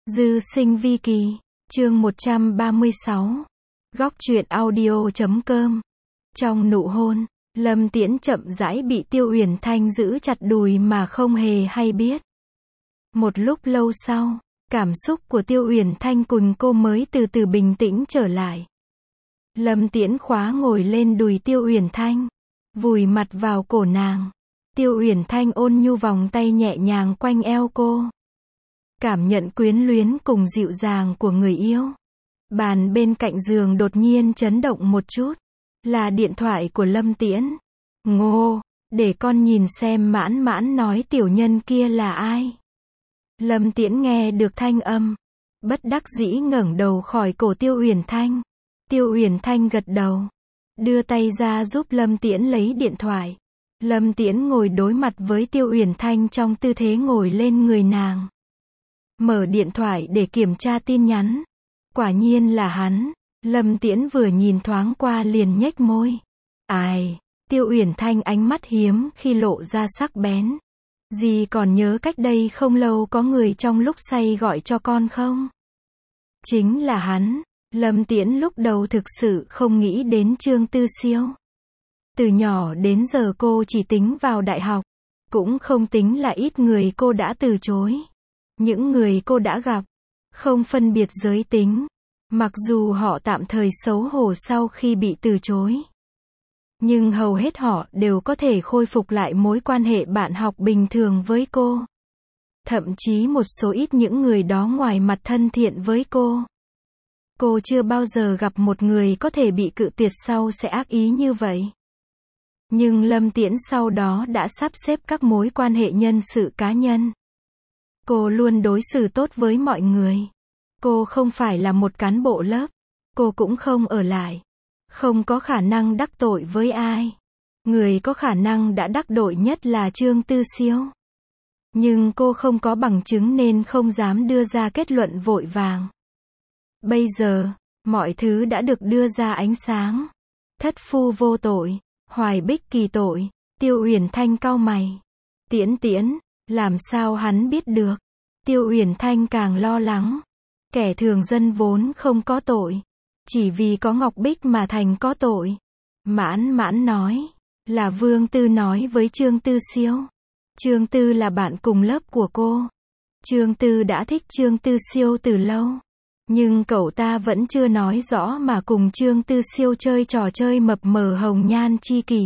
Dư sinh vi kỳ, chương 136. Góc truyện audio.com. Trong nụ hôn, Lâm Tiễn chậm rãi bị Tiêu Uyển Thanh giữ chặt đùi mà không hề hay biết. Một lúc lâu sau, cảm xúc của Tiêu Uyển Thanh cùng cô mới từ từ bình tĩnh trở lại. Lâm Tiễn khóa ngồi lên đùi Tiêu Uyển Thanh, vùi mặt vào cổ nàng. Tiêu Uyển Thanh ôn nhu vòng tay nhẹ nhàng quanh eo cô. Cảm nhận quyến luyến cùng dịu dàng của người yêu. Bàn bên cạnh giường đột nhiên chấn động một chút. Là điện thoại của Lâm Tiễn. Ngô, để con nhìn xem Mãn Mãn nói tiểu nhân kia là ai. Lâm Tiễn nghe được thanh âm, bất đắc dĩ ngẩng đầu khỏi cổ Tiêu Uyển Thanh. Tiêu Uyển Thanh gật đầu, đưa tay ra giúp Lâm Tiễn lấy điện thoại. Lâm Tiễn ngồi đối mặt với Tiêu Uyển Thanh trong tư thế ngồi lên người nàng. Mở điện thoại để kiểm tra tin nhắn. Quả nhiên là hắn. Lâm Tiễn vừa nhìn thoáng qua liền nhếch môi. Ai? Tiêu Uyển Thanh ánh mắt hiếm khi lộ ra sắc bén. Dì còn nhớ cách đây không lâu có người trong lúc say gọi cho con không? Chính là hắn. Lâm Tiễn lúc đầu thực sự không nghĩ đến Trương Tư Siêu. Từ nhỏ đến giờ cô chỉ tính vào đại học. Cũng không tính là ít người cô đã từ chối. Những người cô đã gặp, không phân biệt giới tính. Mặc dù họ tạm thời xấu hổ sau khi bị từ chối. Nhưng hầu hết họ đều có thể khôi phục lại mối quan hệ bạn học bình thường với cô. Thậm chí một số ít những người đó ngoài mặt thân thiện với cô. Cô chưa bao giờ gặp một người có thể bị cự tuyệt sau sẽ ác ý như vậy. Nhưng Lâm Tiễn sau đó đã sắp xếp các mối quan hệ nhân sự cá nhân. Cô luôn đối xử tốt với mọi người. Cô không phải là một cán bộ lớp. Cô cũng không ở lại. Không có khả năng đắc tội với ai. Người có khả năng đã đắc tội nhất là Trương Tư Siêu. Nhưng cô không có bằng chứng nên không dám đưa ra kết luận vội vàng. Bây giờ, mọi thứ đã được đưa ra ánh sáng. Thất phu vô tội, Hoài Bích kỳ tội. Tiêu Uyển Thanh cau mày. Tiễn, làm sao hắn biết được? Tiêu Uyển Thanh càng lo lắng. Kẻ thường dân vốn không có tội. Chỉ vì có Ngọc Bích mà thành có tội. Mãn Mãn nói. Là Vương Tư nói với Trương Tư Siêu. Trương Tư là bạn cùng lớp của cô. Trương Tư đã thích Trương Tư Siêu từ lâu. Nhưng cậu ta vẫn chưa nói rõ mà cùng Trương Tư Siêu chơi trò chơi mập mờ hồng nhan chi kỷ.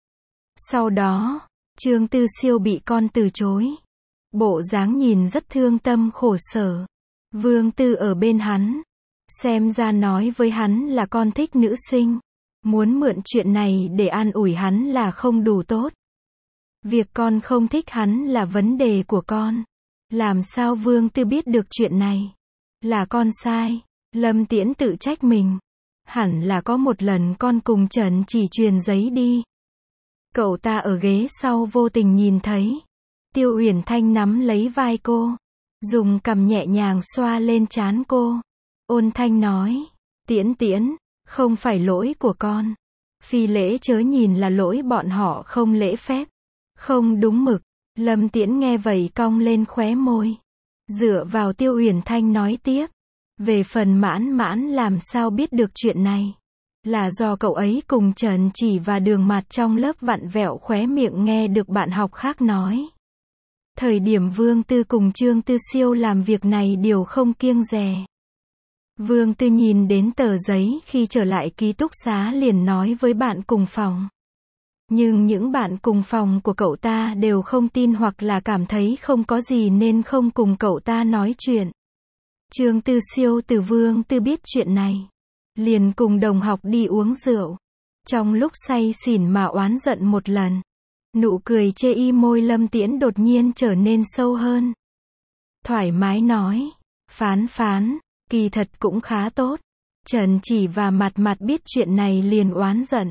Sau đó, Trương Tư Siêu bị con từ chối. Bộ dáng nhìn rất thương tâm khổ sở. Vương Tư ở bên hắn. Xem ra nói với hắn là con thích nữ sinh. Muốn mượn chuyện này để an ủi hắn là không đủ tốt. Việc con không thích hắn là vấn đề của con. Làm sao Vương Tư biết được chuyện này? Là con sai. Lâm Tiễn tự trách mình. Hẳn là có một lần con cùng Trần chỉ truyền giấy đi. Cậu ta ở ghế sau vô tình nhìn thấy. Tiêu Uyển Thanh nắm lấy vai cô. Dùng cằm nhẹ nhàng xoa lên trán cô. Ôn thanh nói. Tiễn, không phải lỗi của con. Phi lễ chớ nhìn là lỗi bọn họ không lễ phép. Không đúng mực. Lâm Tiễn nghe vậy cong lên khóe môi. Dựa vào Tiêu Uyển Thanh nói tiếp. Về phần Mãn Mãn làm sao biết được chuyện này. Là do cậu ấy cùng Trần Chỉ và Đường Mạt trong lớp vặn vẹo khóe miệng nghe được bạn học khác nói. Thời điểm Vương Tư cùng Trương Tư Siêu làm việc này đều không kiêng dè. Vương Tư nhìn đến tờ giấy khi trở lại ký túc xá liền nói với bạn cùng phòng. Nhưng những bạn cùng phòng của cậu ta đều không tin hoặc là cảm thấy không có gì nên không cùng cậu ta nói chuyện. Trương Tư Siêu từ Vương Tư biết chuyện này. Liền cùng đồng học đi uống rượu. Trong lúc say xỉn mà oán giận một lần. Nụ cười chê y môi Lâm Tiễn đột nhiên trở nên sâu hơn. Thoải mái nói. Phán, kỳ thật cũng khá tốt. Trần Chỉ và Mặt biết chuyện này liền oán giận.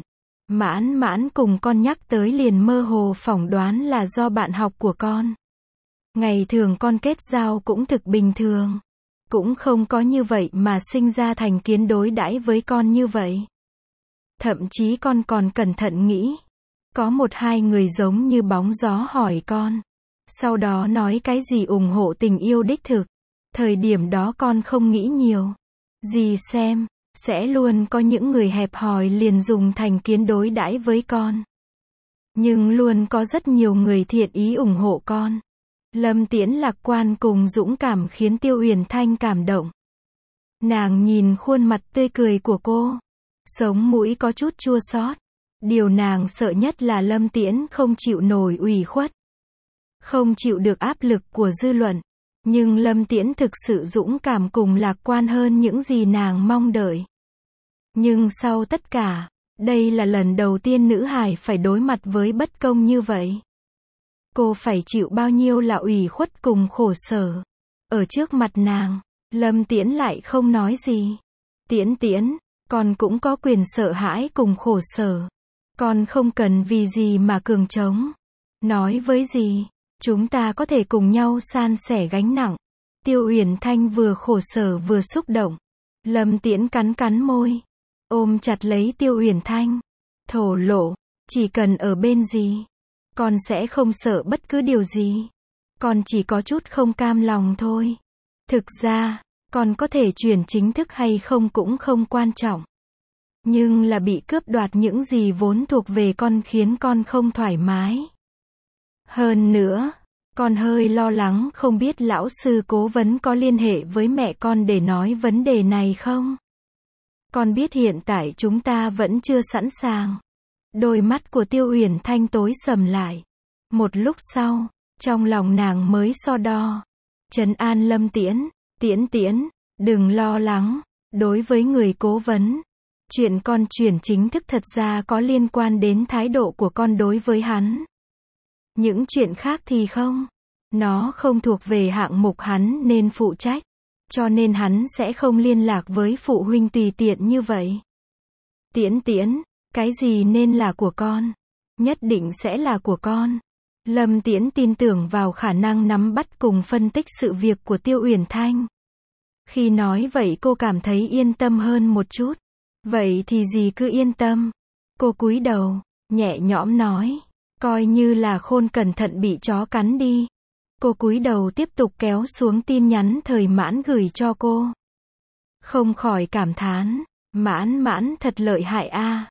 Mãn cùng con nhắc tới liền mơ hồ phỏng đoán là do bạn học của con. Ngày thường con kết giao cũng thực bình thường. Cũng không có như vậy mà sinh ra thành kiến đối đãi với con như vậy. Thậm chí con còn cẩn thận nghĩ. Có một hai người giống như bóng gió hỏi con. Sau đó nói cái gì ủng hộ tình yêu đích thực. Thời điểm đó con không nghĩ nhiều. Dì xem, sẽ luôn có những người hẹp hòi liền dùng thành kiến đối đãi với con. Nhưng luôn có rất nhiều người thiện ý ủng hộ con. Lâm Tiễn lạc quan cùng dũng cảm khiến Tiêu Uyển Thanh cảm động. Nàng nhìn khuôn mặt tươi cười của cô. Sống mũi có chút chua xót. Điều nàng sợ nhất là Lâm Tiễn không chịu nổi ủy khuất. Không chịu được áp lực của dư luận. Nhưng Lâm Tiễn thực sự dũng cảm cùng lạc quan hơn những gì nàng mong đợi. Nhưng sau tất cả, đây là lần đầu tiên nữ hài phải đối mặt với bất công như vậy. Cô phải chịu bao nhiêu là ủy khuất cùng khổ sở. Ở trước mặt nàng, Lâm Tiễn lại không nói gì. Tiễn Tiễn, con cũng có quyền sợ hãi cùng khổ sở. Con không cần vì gì mà cường trống. Nói với dì, chúng ta có thể cùng nhau san sẻ gánh nặng. Tiêu Uyển Thanh vừa khổ sở vừa xúc động. Lâm Tiễn cắn cắn môi, ôm chặt lấy Tiêu Uyển Thanh, thổ lộ, chỉ cần ở bên dì, con sẽ không sợ bất cứ điều gì. Con chỉ có chút không cam lòng thôi. Thực ra, con có thể chuyển chính thức hay không cũng không quan trọng. Nhưng là bị cướp đoạt những gì vốn thuộc về con khiến con không thoải mái. Hơn nữa, con hơi lo lắng không biết lão sư cố vấn có liên hệ với mẹ con để nói vấn đề này không? Con biết hiện tại chúng ta vẫn chưa sẵn sàng. Đôi mắt của Tiêu Uyển Thanh tối sầm lại. Một lúc sau, trong lòng nàng mới so đo. Trấn an Lâm Tiễn, Tiễn Tiễn, đừng lo lắng. Đối với người cố vấn, chuyện con chuyển chính thức thật ra có liên quan đến thái độ của con đối với hắn. Những chuyện khác thì không. Nó không thuộc về hạng mục hắn nên phụ trách. Cho nên hắn sẽ không liên lạc với phụ huynh tùy tiện như vậy. Tiễn Tiễn, cái gì nên là của con, nhất định sẽ là của con. Lâm Tiễn tin tưởng vào khả năng nắm bắt cùng phân tích sự việc của Tiêu Uyển Thanh. Khi nói vậy cô cảm thấy yên tâm hơn một chút. Vậy thì dì cứ yên tâm. Cô cúi đầu, nhẹ nhõm nói. Coi như là Khôn cẩn thận bị chó cắn đi. Cô cúi đầu tiếp tục kéo xuống tin nhắn Thời Mãn gửi cho cô. Không khỏi cảm thán. Mãn Mãn thật lợi hại a.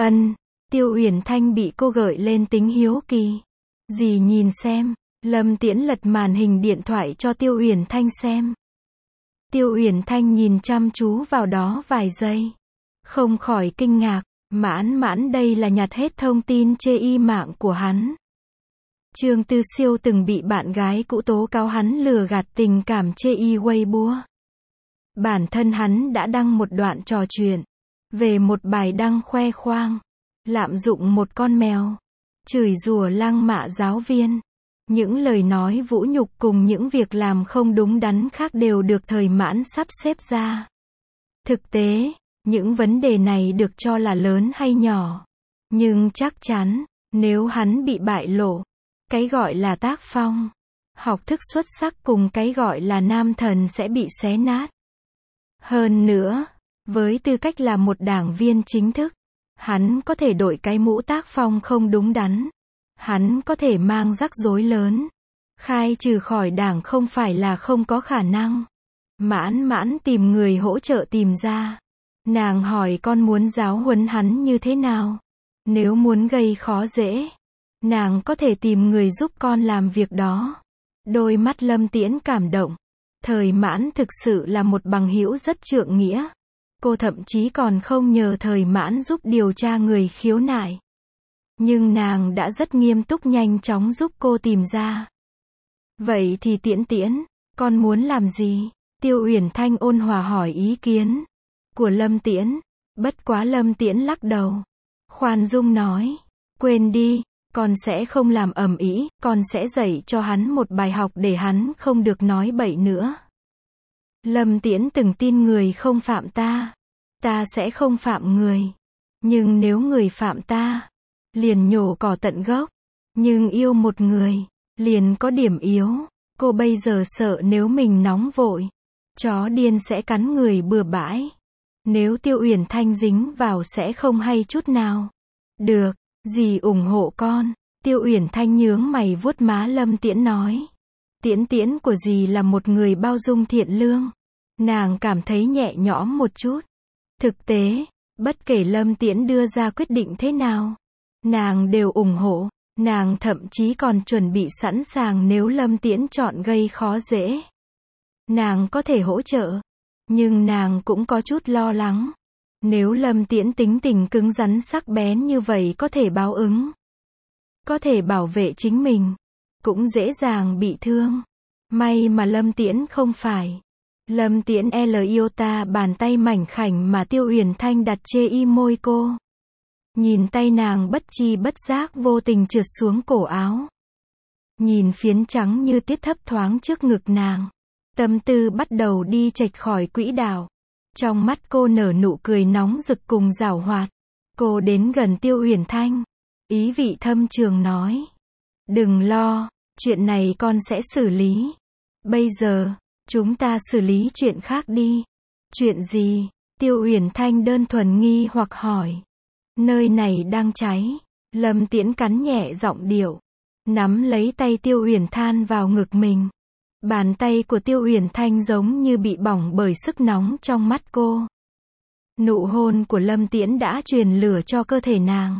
Tiêu Uyển Thanh bị cô gợi lên tính hiếu kỳ. Dì nhìn xem. Lâm Tiễn lật màn hình điện thoại cho Tiêu Uyển Thanh xem. Tiêu Uyển Thanh nhìn chăm chú vào đó vài giây. Không khỏi kinh ngạc. Mãn Mãn đây là nhặt hết thông tin chê y mạng của hắn. Trương Tư Siêu từng bị bạn gái cũ tố cáo hắn lừa gạt tình cảm chê y Weibo. Bản thân hắn đã đăng một đoạn trò chuyện về một bài đăng khoe khoang lạm dụng một con mèo, chửi rủa lăng mạ giáo viên. Những lời nói vũ nhục cùng những việc làm không đúng đắn khác đều được Thời Mãn sắp xếp ra. Thực tế, những vấn đề này được cho là lớn hay nhỏ. Nhưng chắc chắn, nếu hắn bị bại lộ, cái gọi là tác phong, học thức xuất sắc cùng cái gọi là nam thần sẽ bị xé nát. Hơn nữa, với tư cách là một đảng viên chính thức, hắn có thể đội cái mũ tác phong không đúng đắn. Hắn có thể mang rắc rối lớn. Khai trừ khỏi đảng không phải là không có khả năng. Mãn Mãn tìm người hỗ trợ tìm ra. Nàng hỏi con muốn giáo huấn hắn như thế nào? Nếu muốn gây khó dễ, nàng có thể tìm người giúp con làm việc đó. Đôi mắt Lâm Tiễn cảm động. Thời Mãn thực sự là một bằng hữu rất trượng nghĩa. Cô thậm chí còn không nhờ Thời Mãn giúp điều tra người khiếu nại. Nhưng nàng đã rất nghiêm túc nhanh chóng giúp cô tìm ra. Vậy thì Tiễn Tiễn, con muốn làm gì? Tiêu Uyển Thanh ôn hòa hỏi ý kiến của Lâm Tiễn. Bất quá Lâm Tiễn lắc đầu. Khoan dung nói. Quên đi, con sẽ không làm ầm ĩ, con sẽ dạy cho hắn một bài học để hắn không được nói bậy nữa. Lâm Tiễn từng tin người không phạm ta, ta sẽ không phạm người. Nhưng nếu người phạm ta, liền nhổ cỏ tận gốc. Nhưng yêu một người, liền có điểm yếu. Cô bây giờ sợ nếu mình nóng vội, chó điên sẽ cắn người bừa bãi. Nếu Tiêu Uyển Thanh dính vào sẽ không hay chút nào. Được, dì ủng hộ con. Tiêu Uyển Thanh nhướng mày vuốt má Lâm Tiễn nói. Tiễn Tiễn của dì là một người bao dung thiện lương. Nàng cảm thấy nhẹ nhõm một chút. Thực tế, bất kể Lâm Tiễn đưa ra quyết định thế nào, nàng đều ủng hộ. Nàng thậm chí còn chuẩn bị sẵn sàng nếu Lâm Tiễn chọn gây khó dễ. Nàng có thể hỗ trợ. Nhưng nàng cũng có chút lo lắng. Nếu Lâm Tiễn tính tình cứng rắn sắc bén như vậy có thể báo ứng. Có thể bảo vệ chính mình. Cũng dễ dàng bị thương. May mà Lâm Tiễn không phải. Lâm Tiễn iota bàn tay mảnh khảnh mà Tiêu Uyển Thanh đặt trên môi cô. Nhìn tay nàng bất chi bất giác vô tình trượt xuống cổ áo. Nhìn phiến trắng như tiết thấp thoáng trước ngực nàng. Tâm tư bắt đầu đi chệch khỏi quỹ đạo. Trong mắt cô nở nụ cười nóng rực cùng giảo hoạt. Cô đến gần Tiêu Uyển Thanh. Ý vị thâm trường nói. Đừng lo, chuyện này con sẽ xử lý. Bây giờ, chúng ta xử lý chuyện khác đi. Chuyện gì? Tiêu Uyển Thanh đơn thuần nghi hoặc hỏi. Nơi này đang cháy. Lâm Tiễn cắn nhẹ giọng điệu. Nắm lấy tay Tiêu Uyển Thanh vào ngực mình. Bàn tay của Tiêu Uyển Thanh giống như bị bỏng bởi sức nóng trong mắt cô. Nụ hôn của Lâm Tiễn đã truyền lửa cho cơ thể nàng.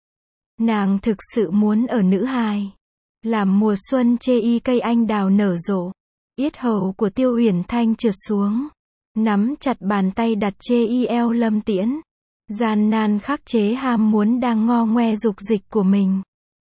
Nàng thực sự muốn ở nữ hài. Làm mùa xuân chê cây anh đào nở rộ. Yết hầu của Tiêu Uyển Thanh trượt xuống. Nắm chặt bàn tay đặt chê eo Lâm Tiễn. Gian nan khắc chế ham muốn đang ngo ngoe dục dịch của mình.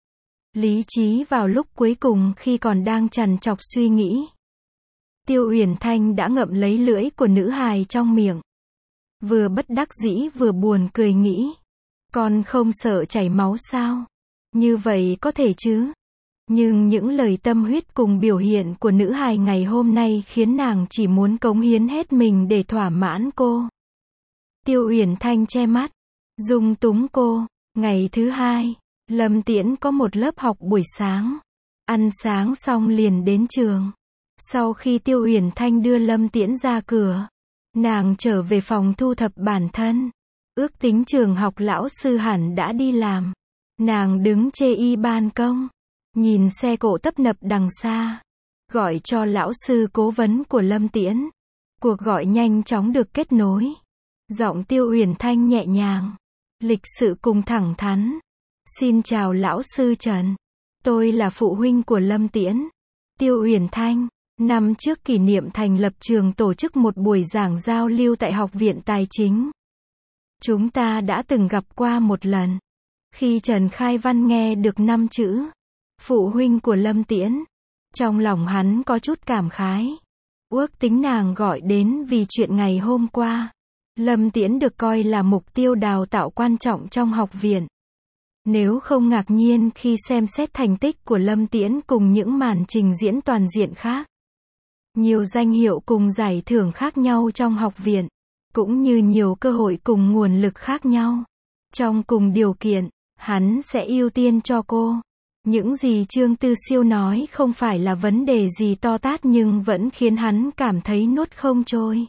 Lý trí vào lúc cuối cùng khi còn đang trằn trọc suy nghĩ. Tiêu Uyển Thanh đã ngậm lấy lưỡi của nữ hài trong miệng. Vừa bất đắc dĩ vừa buồn cười nghĩ. Con không sợ chảy máu sao? Như vậy có thể chứ? Nhưng những lời tâm huyết cùng biểu hiện của nữ hài ngày hôm nay khiến nàng chỉ muốn cống hiến hết mình để thỏa mãn cô. Tiêu Uyển Thanh che mắt. Dung túng cô. Ngày thứ hai, Lâm Tiễn có một lớp học buổi sáng. Ăn sáng xong liền đến trường. Sau khi Tiêu Uyển Thanh đưa Lâm Tiễn ra cửa, nàng trở về phòng thu thập bản thân. Ước tính trường học lão sư hẳn đã đi làm. Nàng đứng trên ban công, nhìn xe cộ tấp nập đằng xa. Gọi cho lão sư cố vấn của Lâm Tiễn. Cuộc gọi nhanh chóng được kết nối. Giọng Tiêu Uyển Thanh nhẹ nhàng, lịch sự cùng thẳng thắn. Xin chào lão sư Trần. Tôi là phụ huynh của Lâm Tiễn. Tiêu Uyển Thanh. Năm trước kỷ niệm thành lập trường tổ chức một buổi giảng giao lưu tại Học viện Tài chính. Chúng ta đã từng gặp qua một lần. Khi Trần Khai Văn nghe được 5 chữ phụ huynh của Lâm Tiễn, trong lòng hắn có chút cảm khái. Ước tính nàng gọi đến vì chuyện ngày hôm qua. Lâm Tiễn được coi là mục tiêu đào tạo quan trọng trong học viện. Nếu không ngạc nhiên khi xem xét thành tích của Lâm Tiễn cùng những màn trình diễn toàn diện khác. Nhiều danh hiệu cùng giải thưởng khác nhau trong học viện. Cũng như nhiều cơ hội cùng nguồn lực khác nhau. Trong cùng điều kiện, hắn sẽ ưu tiên cho cô. Những gì Trương Tư Siêu nói không phải là vấn đề gì to tát nhưng vẫn khiến hắn cảm thấy nuốt không trôi.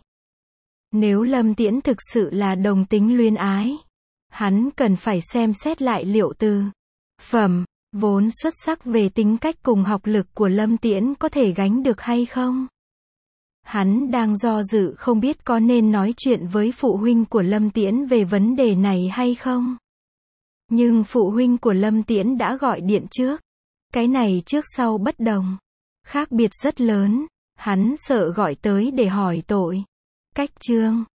Nếu Lâm Tiễn thực sự là đồng tính luyến ái, hắn cần phải xem xét lại liệu từ phẩm, vốn xuất sắc về tính cách cùng học lực của Lâm Tiễn có thể gánh được hay không. Hắn đang do dự không biết có nên nói chuyện với phụ huynh của Lâm Tiễn về vấn đề này hay không. Nhưng phụ huynh của Lâm Tiễn đã gọi điện trước. Cái này trước sau bất đồng. Khác biệt rất lớn. Hắn sợ gọi tới để hỏi tội. Cách chương